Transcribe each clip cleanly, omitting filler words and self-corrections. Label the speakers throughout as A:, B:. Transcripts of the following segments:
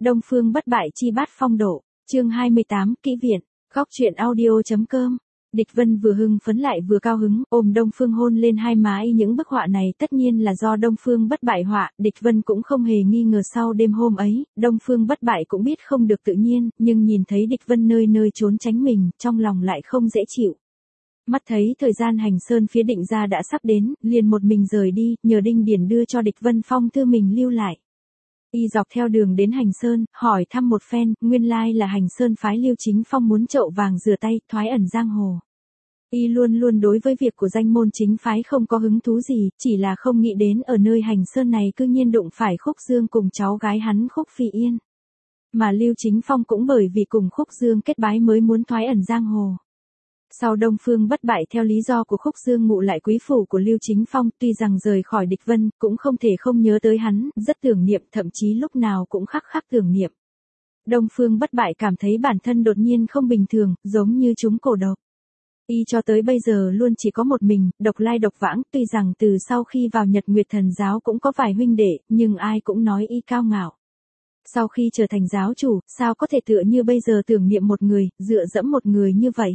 A: Đông Phương bất bại chi bát phong độ, chương 28, kỹ viện, góc truyện audio.com. Địch Vân vừa hưng phấn lại vừa cao hứng, ôm Đông Phương hôn lên hai má y. Những bức họa này tất nhiên là do Đông Phương bất bại họa, Địch Vân cũng không hề nghi ngờ. Sau đêm hôm ấy, Đông Phương bất bại cũng biết không được tự nhiên, nhưng nhìn thấy Địch Vân nơi nơi trốn tránh mình, trong lòng lại không dễ chịu. Mắt thấy thời gian hành sơn phía Định gia đã sắp đến, liền một mình rời đi, nhờ Đinh Điển đưa cho Địch Vân phong thư mình lưu lại. Y dọc theo đường đến Hành Sơn, hỏi thăm một phen, nguyên lai là Hành Sơn phái Lưu Chính Phong muốn chậu vàng rửa tay, thoái ẩn giang hồ. Y luôn luôn đối với việc của danh môn chính phái không có hứng thú gì, chỉ là không nghĩ đến ở nơi Hành Sơn này cư nhiên đụng phải Khúc Dương cùng cháu gái hắn Khúc Phi Yên. Mà Lưu Chính Phong cũng bởi vì cùng Khúc Dương kết bái mới muốn thoái ẩn giang hồ. Sau Đông Phương bất bại theo lý do của Khúc Dương ngụ lại quý phủ của Lưu Chính Phong, tuy rằng rời khỏi Địch Vân, cũng không thể không nhớ tới hắn, rất tưởng niệm, thậm chí lúc nào cũng khắc tưởng niệm. Đông Phương bất bại cảm thấy bản thân đột nhiên không bình thường, giống như trúng cổ độc. Y cho tới bây giờ luôn chỉ có một mình, độc lai độc vãng, tuy rằng từ sau khi vào Nhật Nguyệt Thần giáo cũng có vài huynh đệ, nhưng ai cũng nói y cao ngạo. Sau khi trở thành giáo chủ, sao có thể tựa như bây giờ tưởng niệm một người, dựa dẫm một người như vậy.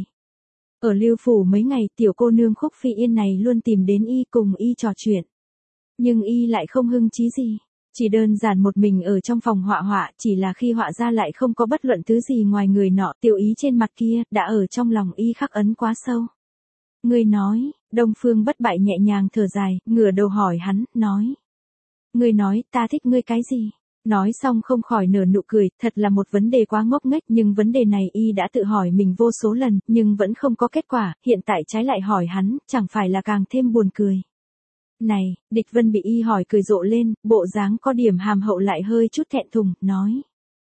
A: Ở Lưu phủ mấy ngày, tiểu cô nương Khúc Phi Yên này luôn tìm đến y cùng y trò chuyện. Nhưng y lại không hưng chí gì, chỉ đơn giản một mình ở trong phòng họa, chỉ là khi họa ra lại không có bất luận thứ gì ngoài người nọ, tiểu ý trên mặt kia, đã ở trong lòng y khắc ấn quá sâu. Ngươi nói, Đông Phương bất bại nhẹ nhàng thở dài, ngửa đầu hỏi hắn, nói. Ngươi nói, ta thích ngươi cái gì? Nói xong không khỏi nở nụ cười, thật là một vấn đề quá ngốc nghếch, nhưng vấn đề này y đã tự hỏi mình vô số lần, nhưng vẫn không có kết quả, hiện tại trái lại hỏi hắn, chẳng phải là càng thêm buồn cười. Này, Địch Vân bị y hỏi cười rộ lên, bộ dáng có điểm hàm hậu lại hơi chút thẹn thùng, nói.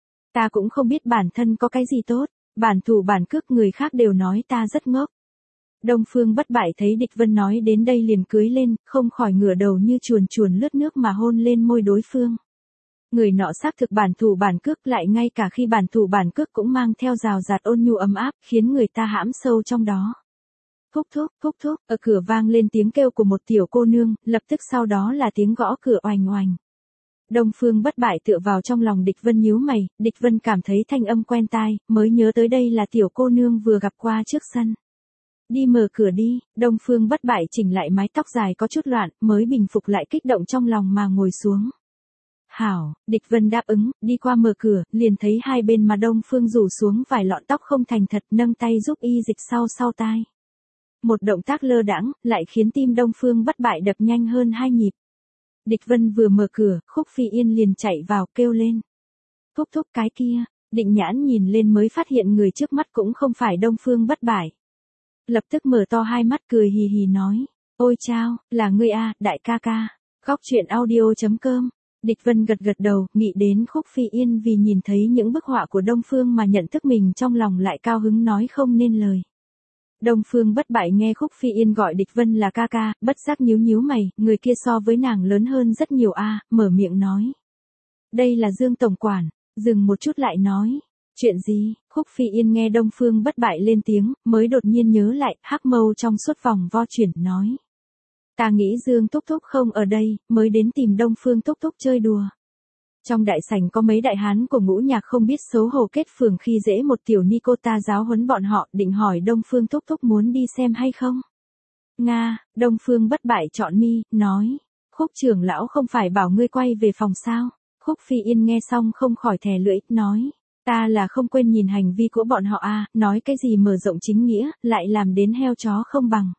A: Ta cũng không biết bản thân có cái gì tốt, bản thủ bản cước người khác đều nói ta rất ngốc. Đông Phương bất bại thấy Địch Vân nói đến đây liền cưới lên, không khỏi ngửa đầu như chuồn lướt nước mà hôn lên môi đối phương. Người nọ xác thực bản thủ bản cước, lại ngay cả khi bản thủ bản cước cũng mang theo rào rạt ôn nhu ấm áp, khiến người ta hãm sâu trong đó. Thúc thúc, ở cửa vang lên tiếng kêu của một tiểu cô nương, lập tức sau đó là tiếng gõ cửa oành oành. Đông Phương bất bại tựa vào trong lòng Địch Vân nhíu mày, Địch Vân cảm thấy thanh âm quen tai, mới nhớ tới đây là tiểu cô nương vừa gặp qua trước sân. Đi mở cửa đi, Đông Phương bất bại chỉnh lại mái tóc dài có chút loạn, mới bình phục lại kích động trong lòng mà ngồi xuống. Hảo, Địch Vân đáp ứng, đi qua mở cửa, liền thấy hai bên mà Đông Phương rủ xuống vài lọn tóc không thành thật, nâng tay giúp y dịch sau tai. Một động tác lơ đãng, lại khiến tim Đông Phương bất bại đập nhanh hơn 2 nhịp. Địch Vân vừa mở cửa, Khúc Phi Yên liền chạy vào, kêu lên. Thúc cái kia, Định Nhãn nhìn lên mới phát hiện người trước mắt cũng không phải Đông Phương bất bại. Lập tức mở to hai mắt cười hì hì nói. Ôi chao, là ngươi a, đại ca ca. Góc truyện audio.com. Địch Vân gật đầu, nghĩ đến Khúc Phi Yên vì nhìn thấy những bức họa của Đông Phương mà nhận thức mình trong lòng lại cao hứng nói không nên lời. Đông Phương bất bại nghe Khúc Phi Yên gọi Địch Vân là ca ca, bất giác nhíu mày, người kia so với nàng lớn hơn rất nhiều a, mở miệng nói. Đây là Dương tổng quản, dừng một chút lại nói. Chuyện gì? Khúc Phi Yên nghe Đông Phương bất bại lên tiếng, mới đột nhiên nhớ lại, hắc mâu trong suốt vòng vo chuyển, nói. Ta nghĩ Dương thúc thúc không ở đây, mới đến tìm Đông Phương thúc thúc chơi đùa. Trong đại sảnh có mấy đại hán của Ngũ Nhạc không biết xấu hổ kết phường khi dễ một tiểu ni cô ta giáo huấn bọn họ, định hỏi Đông Phương thúc thúc muốn đi xem hay không. Nga, Đông Phương bất bại chọn mi, nói. Khúc trưởng lão không phải bảo ngươi quay về phòng sao. Khúc Phi Yên nghe xong không khỏi thè lưỡi, nói. Ta là không quên nhìn hành vi của bọn họ a, nói cái gì mở rộng chính nghĩa, lại làm đến heo chó không bằng.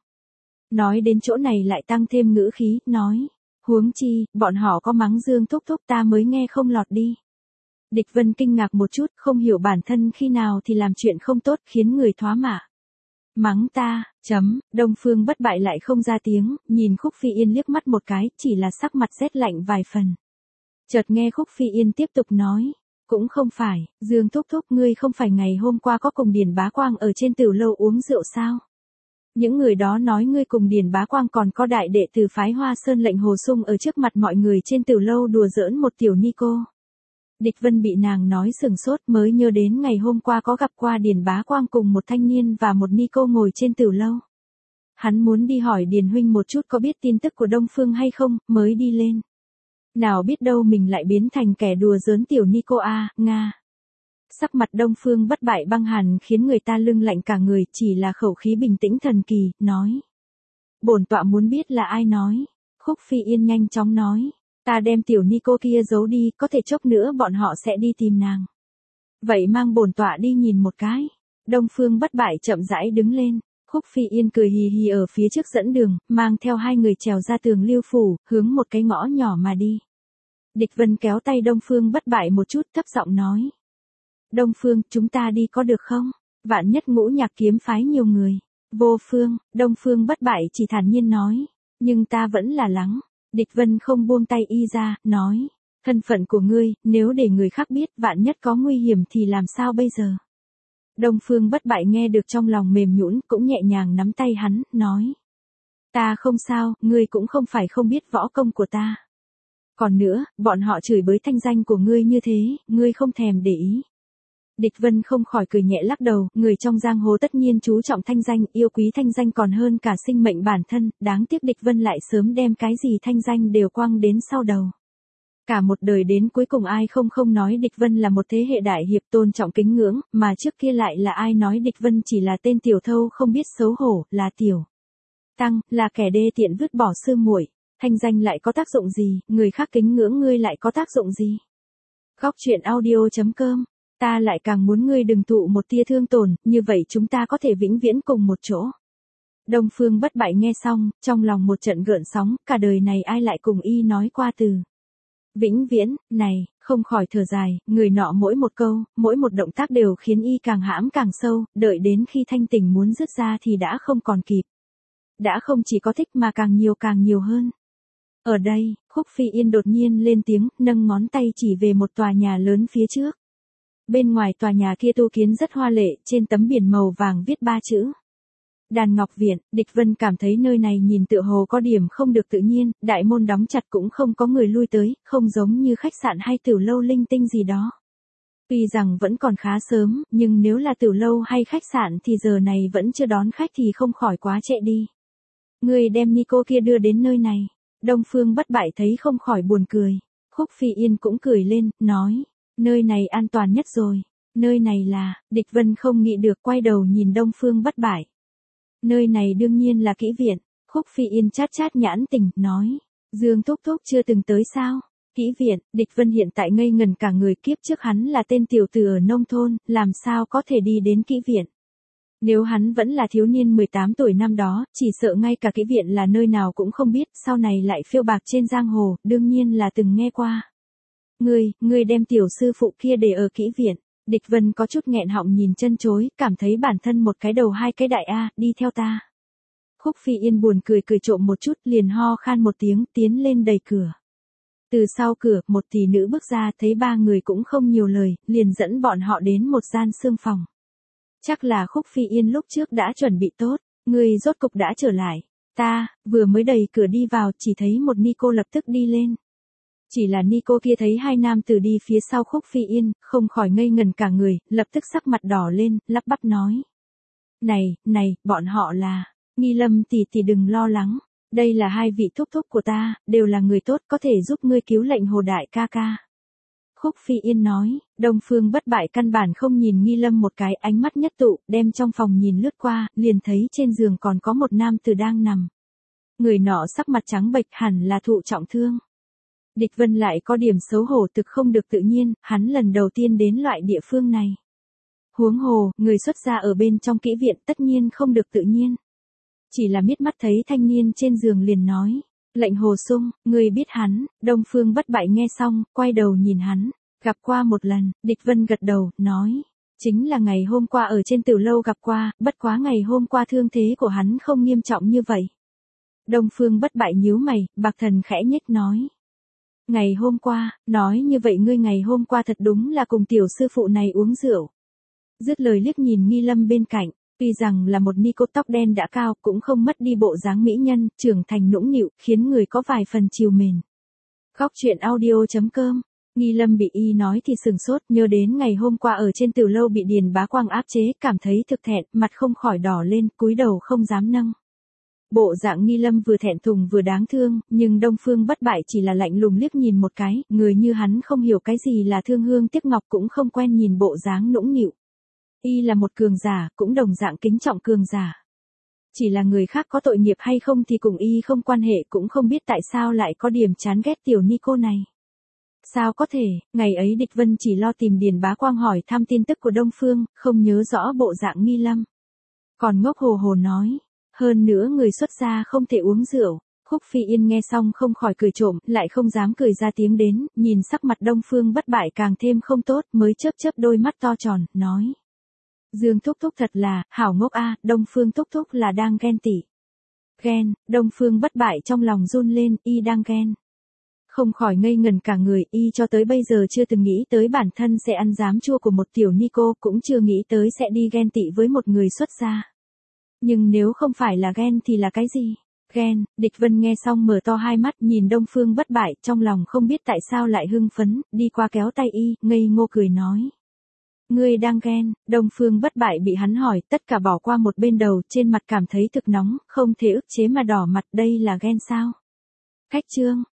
A: Nói đến chỗ này lại tăng thêm ngữ khí, nói. Huống chi, bọn họ có mắng Dương thúc thúc ta mới nghe không lọt đi. Địch Vân kinh ngạc một chút, không hiểu bản thân khi nào thì làm chuyện không tốt khiến người thoá mạ. Mắng ta, Đông Phương bất bại lại không ra tiếng, nhìn Khúc Phi Yên liếc mắt một cái, chỉ là sắc mặt rét lạnh vài phần. Chợt nghe Khúc Phi Yên tiếp tục nói. Cũng không phải, Dương thúc thúc ngươi không phải ngày hôm qua có cùng Điền Bá Quang ở trên tiểu lâu uống rượu sao? Những người đó nói ngươi cùng Điền Bá Quang còn có đại đệ tử phái Hoa Sơn lệnh Hồ Sung ở trước mặt mọi người trên tiểu lâu đùa giỡn một tiểu ni cô. Địch Vân bị nàng nói sừng sốt mới nhớ đến ngày hôm qua có gặp qua Điền Bá Quang cùng một thanh niên và một ni cô ngồi trên tiểu lâu. Hắn muốn đi hỏi Điền huynh một chút có biết tin tức của Đông Phương hay không, mới đi lên. Nào biết đâu mình lại biến thành kẻ đùa giỡn tiểu Nico a, Nga. Sắc mặt Đông Phương Bất Bại băng hàn khiến người ta lưng lạnh cả người, chỉ là khẩu khí bình tĩnh thần kỳ, nói. Bổn tọa muốn biết là ai nói. Khúc Phi Yên nhanh chóng nói. Ta đem tiểu Nico kia giấu đi, có thể chốc nữa bọn họ sẽ đi tìm nàng. Vậy mang bổn tọa đi nhìn một cái. Đông Phương Bất Bại chậm rãi đứng lên. Khúc Phi Yên cười hì hì ở phía trước dẫn đường, mang theo hai người trèo ra tường Lưu phủ, hướng một cái ngõ nhỏ mà đi. Địch Vân kéo tay Đông Phương Bất Bại một chút, thấp giọng nói. Đông Phương, chúng ta đi có được không? Vạn nhất Ngũ Nhạc kiếm phái nhiều người. Vô phương, Đông Phương Bất Bại chỉ thản nhiên nói. Nhưng ta vẫn là lắng. Địch Vân không buông tay y ra, nói. Thân phận của ngươi, nếu để người khác biết vạn nhất có nguy hiểm thì làm sao bây giờ? Đông Phương Bất Bại nghe được trong lòng mềm nhũn, cũng nhẹ nhàng nắm tay hắn, nói. Ta không sao, ngươi cũng không phải không biết võ công của ta. Còn nữa, bọn họ chửi bới thanh danh của ngươi như thế, ngươi không thèm để ý. Địch Vân không khỏi cười nhẹ lắc đầu, người trong giang hồ tất nhiên chú trọng thanh danh, yêu quý thanh danh còn hơn cả sinh mệnh bản thân, đáng tiếc Địch Vân lại sớm đem cái gì thanh danh đều quăng đến sau đầu. Cả một đời đến cuối cùng ai không nói Địch Vân là một thế hệ đại hiệp tôn trọng kính ngưỡng, mà trước kia lại là ai nói Địch Vân chỉ là tên tiểu thâu không biết xấu hổ, là tiểu tăng, là kẻ đê tiện vứt bỏ sư muội. Thanh danh lại có tác dụng gì, người khác kính ngưỡng ngươi lại có tác dụng gì? Góc truyện audio.com. Ta lại càng muốn ngươi đừng thụ một tia thương tổn, như vậy chúng ta có thể vĩnh viễn cùng một chỗ. Đông Phương Bất Bại nghe xong, trong lòng một trận gợn sóng, cả đời này ai lại cùng y nói qua từ vĩnh viễn, này, không khỏi thở dài, người nọ mỗi một câu, mỗi một động tác đều khiến y càng hãm càng sâu, đợi đến khi thanh tỉnh muốn dứt ra thì đã không còn kịp. Đã không chỉ có thích mà càng nhiều hơn. Ở đây, Khúc Phi Yên đột nhiên lên tiếng, nâng ngón tay chỉ về một tòa nhà lớn phía trước. Bên ngoài tòa nhà kia tu kiến rất hoa lệ, trên tấm biển màu vàng viết 3 chữ. Đàn Ngọc Viện. Địch Vân cảm thấy nơi này nhìn tựa hồ có điểm không được tự nhiên, đại môn đóng chặt cũng không có người lui tới, không giống như khách sạn hay tiểu lâu linh tinh gì đó. Tuy rằng vẫn còn khá sớm, nhưng nếu là tiểu lâu hay khách sạn thì giờ này vẫn chưa đón khách thì không khỏi quá trễ đi. Người đem Nico kia đưa đến nơi này. Đông Phương Bất Bại thấy không khỏi buồn cười. Khúc Phi Yên cũng cười lên, nói. Nơi này an toàn nhất rồi. Nơi này là, Địch Vân không nghĩ được quay đầu nhìn Đông Phương Bất Bại. Nơi này đương nhiên là kỹ viện. Khúc Phi Yên chát nhãn tình, nói. Dương Thúc Thúc chưa từng tới sao? Kỹ viện. Địch Vân hiện tại ngây ngần cả người, kiếp trước hắn là tên tiểu tử ở nông thôn, làm sao có thể đi đến kỹ viện. Nếu hắn vẫn là thiếu niên 18 tuổi năm đó, chỉ sợ ngay cả kỹ viện là nơi nào cũng không biết, sau này lại phiêu bạc trên giang hồ, đương nhiên là từng nghe qua. Ngươi đem tiểu sư phụ kia để ở kỹ viện. Địch Vân có chút nghẹn họng nhìn chân chối, cảm thấy bản thân một cái đầu hai cái đại A, đi theo ta. Khúc Phi Yên buồn cười trộm một chút, liền ho khan một tiếng, tiến lên đẩy cửa. Từ sau cửa, một tỷ nữ bước ra, thấy ba người cũng không nhiều lời, liền dẫn bọn họ đến một gian xương phòng. Chắc là Khúc Phi Yên lúc trước đã chuẩn bị tốt, ngươi rốt cục đã trở lại. Ta, vừa mới đẩy cửa đi vào, chỉ thấy một Nico lập tức đi lên. Chỉ là Nico kia thấy hai nam tử đi phía sau Khúc Phi Yên, không khỏi ngây ngần cả người, lập tức sắc mặt đỏ lên, lắp bắp nói. Này, bọn họ là, Nghi Lâm tỷ đừng lo lắng, đây là hai vị thúc thúc của ta, đều là người tốt có thể giúp ngươi cứu lệnh Hồ đại ca ca. Khúc Phi Yên nói, Đông Phương Bất Bại căn bản không nhìn Nghi Lâm một cái, ánh mắt nhất tụ, đem trong phòng nhìn lướt qua, liền thấy trên giường còn có một nam tử đang nằm. Người nọ sắc mặt trắng bệch, hẳn là thụ trọng thương. Địch Vân lại có điểm xấu hổ, thực không được tự nhiên, hắn lần đầu tiên đến loại địa phương này. Huống hồ, người xuất gia ở bên trong kỹ viện tất nhiên không được tự nhiên. Chỉ là miết mắt thấy thanh niên trên giường liền nói. Lệnh Hồ Sung, người biết hắn. Đông Phương Bất Bại nghe xong, quay đầu nhìn hắn. Gặp qua một lần. Địch Vân gật đầu, nói. Chính là ngày hôm qua ở trên tiểu lâu gặp qua, bất quá ngày hôm qua thương thế của hắn không nghiêm trọng như vậy. Đông Phương Bất Bại nhíu mày, Bạc Thần khẽ nhếch nói. Ngày hôm qua, nói như vậy ngươi ngày hôm qua thật đúng là cùng tiểu sư phụ này uống rượu. Dứt lời liếc nhìn Nghi Lâm bên cạnh, tuy rằng là một Nico tóc đen đã cao, cũng không mất đi bộ dáng mỹ nhân, trưởng thành nũng nịu, khiến người có vài phần chiều mến. Góc truyện audio.com. Nghi Lâm bị y nói thì sừng sốt, nhớ đến ngày hôm qua ở trên tiểu lâu bị Điền Bá Quang áp chế, cảm thấy thực thẹn, mặt không khỏi đỏ lên, cúi đầu không dám nâng Bộ dạng Nghi Lâm vừa thẹn thùng vừa đáng thương, nhưng Đông Phương Bất Bại chỉ là lạnh lùng liếc nhìn một cái, người như hắn không hiểu cái gì là thương hương tiếc ngọc cũng không quen nhìn bộ dáng nũng nịu. Y là một cường giả, cũng đồng dạng kính trọng cường giả. Chỉ là người khác có tội nghiệp hay không thì cùng y không quan hệ, cũng không biết tại sao lại có điểm chán ghét tiểu ni cô này. Sao có thể, ngày ấy Địch Vân chỉ lo tìm Điền Bá Quang hỏi thăm tin tức của Đông Phương, không nhớ rõ bộ dạng Nghi Lâm. Còn ngốc hồ hồ nói, hơn nữa người xuất gia không thể uống rượu. Khúc Phi Yên nghe xong không khỏi cười trộm, lại không dám cười ra tiếng đến, nhìn sắc mặt Đông Phương Bất Bại càng thêm không tốt, mới chớp chớp đôi mắt to tròn, nói. Dương Thúc Thúc thật là, hảo ngốc a, Đông Phương Thúc Thúc là đang ghen tị. Ghen, Đông Phương Bất Bại trong lòng run lên, y đang ghen. Không khỏi ngây ngần cả người, y cho tới bây giờ chưa từng nghĩ tới bản thân sẽ ăn giám chua của một tiểu ni cô, cũng chưa nghĩ tới sẽ đi ghen tị với một người xuất gia. Nhưng nếu không phải là ghen thì là cái gì? Ghen, Địch Vân nghe xong mở to hai mắt nhìn Đông Phương Bất Bại, trong lòng không biết tại sao lại hưng phấn, đi qua kéo tay y, ngây ngô cười nói. Ngươi đang ghen, Đông Phương Bất Bại bị hắn hỏi, tất cả bỏ qua một bên đầu, trên mặt cảm thấy thực nóng, không thể ức chế mà đỏ mặt, đây là ghen sao? Khách chương.